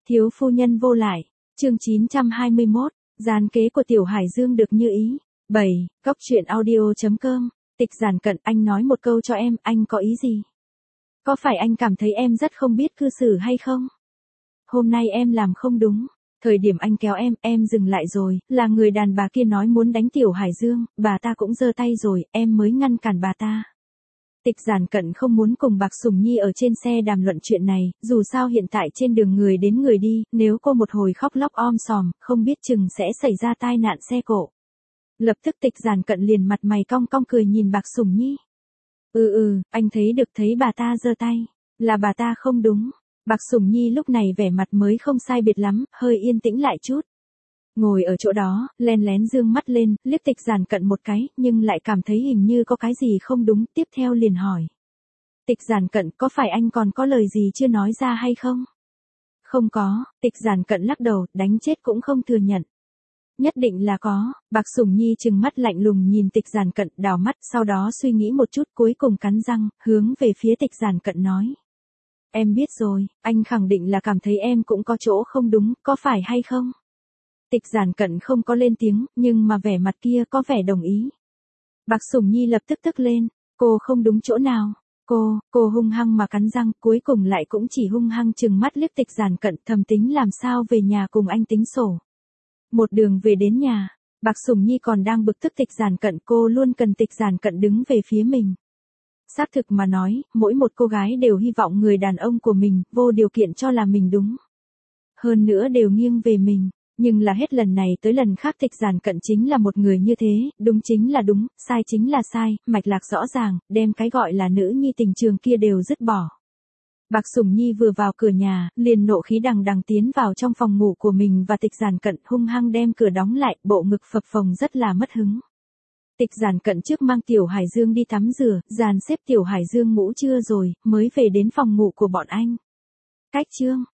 Thiếu phu nhân vô lại, chương 921, gian kế của Tiểu Hải Dương được như ý. 7. Cóc truyện audio.com. Tịch Giản Cận, anh nói một câu cho em, anh có ý gì? Có phải anh cảm thấy em rất không biết cư xử hay không? Hôm nay em làm không đúng. Thời điểm anh kéo em dừng lại rồi, là người đàn bà kia nói muốn đánh Tiểu Hải Dương, bà ta cũng giơ tay rồi, em mới ngăn cản bà ta. Tịch Giản Cận không muốn cùng Bạc Sùng Nhi ở trên xe đàm luận chuyện này, dù sao hiện tại trên đường người đến người đi, nếu cô một hồi khóc lóc om sòm, không biết chừng sẽ xảy ra tai nạn xe cộ. Lập tức Tịch Giản Cận liền mặt mày cong cong cười nhìn Bạc Sùng Nhi. Anh thấy được, thấy bà ta giơ tay, là bà ta không đúng. Bạc Sùng Nhi lúc này vẻ mặt mới không sai biệt lắm, hơi yên tĩnh lại chút. Ngồi ở chỗ đó, len lén dương mắt lên, liếc Tịch Giản Cận một cái, nhưng lại cảm thấy hình như có cái gì không đúng, tiếp theo liền hỏi. Tịch Giản Cận, có phải anh còn có lời gì chưa nói ra hay không? Không có, Tịch Giản Cận lắc đầu, đánh chết cũng không thừa nhận. Nhất định là có. Bạc Sùng Nhi trừng mắt lạnh lùng nhìn Tịch Giản Cận, đảo mắt, sau đó suy nghĩ một chút, cuối cùng cắn răng, hướng về phía Tịch Giản Cận nói. Em biết rồi, anh khẳng định là cảm thấy em cũng có chỗ không đúng, có phải hay không? Tịch Giản Cận không có lên tiếng, nhưng mà vẻ mặt kia có vẻ đồng ý. Bạc Sùng Nhi lập tức tức lên, cô không đúng chỗ nào? Cô hung hăng mà cắn răng, cuối cùng lại cũng chỉ hung hăng trừng mắt liếc Tịch Giản Cận, thầm tính làm sao về nhà cùng anh tính sổ. Một đường về đến nhà, Bạc Sùng Nhi còn đang bực tức Tịch Giản Cận, cô luôn cần Tịch Giản Cận đứng về phía mình. Xác thực mà nói, mỗi một cô gái đều hy vọng người đàn ông của mình, vô điều kiện cho là mình đúng. Hơn nữa đều nghiêng về mình. Nhưng là hết lần này tới lần khác Tịch Giản Cận chính là một người như thế, đúng chính là đúng, sai chính là sai, mạch lạc rõ ràng, đem cái gọi là nữ nhi tình trường kia đều dứt bỏ. Bạc Sùng Nhi vừa vào cửa nhà, liền nộ khí đằng đằng tiến vào trong phòng ngủ của mình và Tịch Giản Cận hung hăng đem cửa đóng lại, bộ ngực phập phồng rất là mất hứng. Tịch Giản Cận trước mang Tiểu Hải Dương đi tắm rửa, dàn xếp Tiểu Hải Dương ngủ trưa rồi, mới về đến phòng ngủ của bọn anh. Cách chương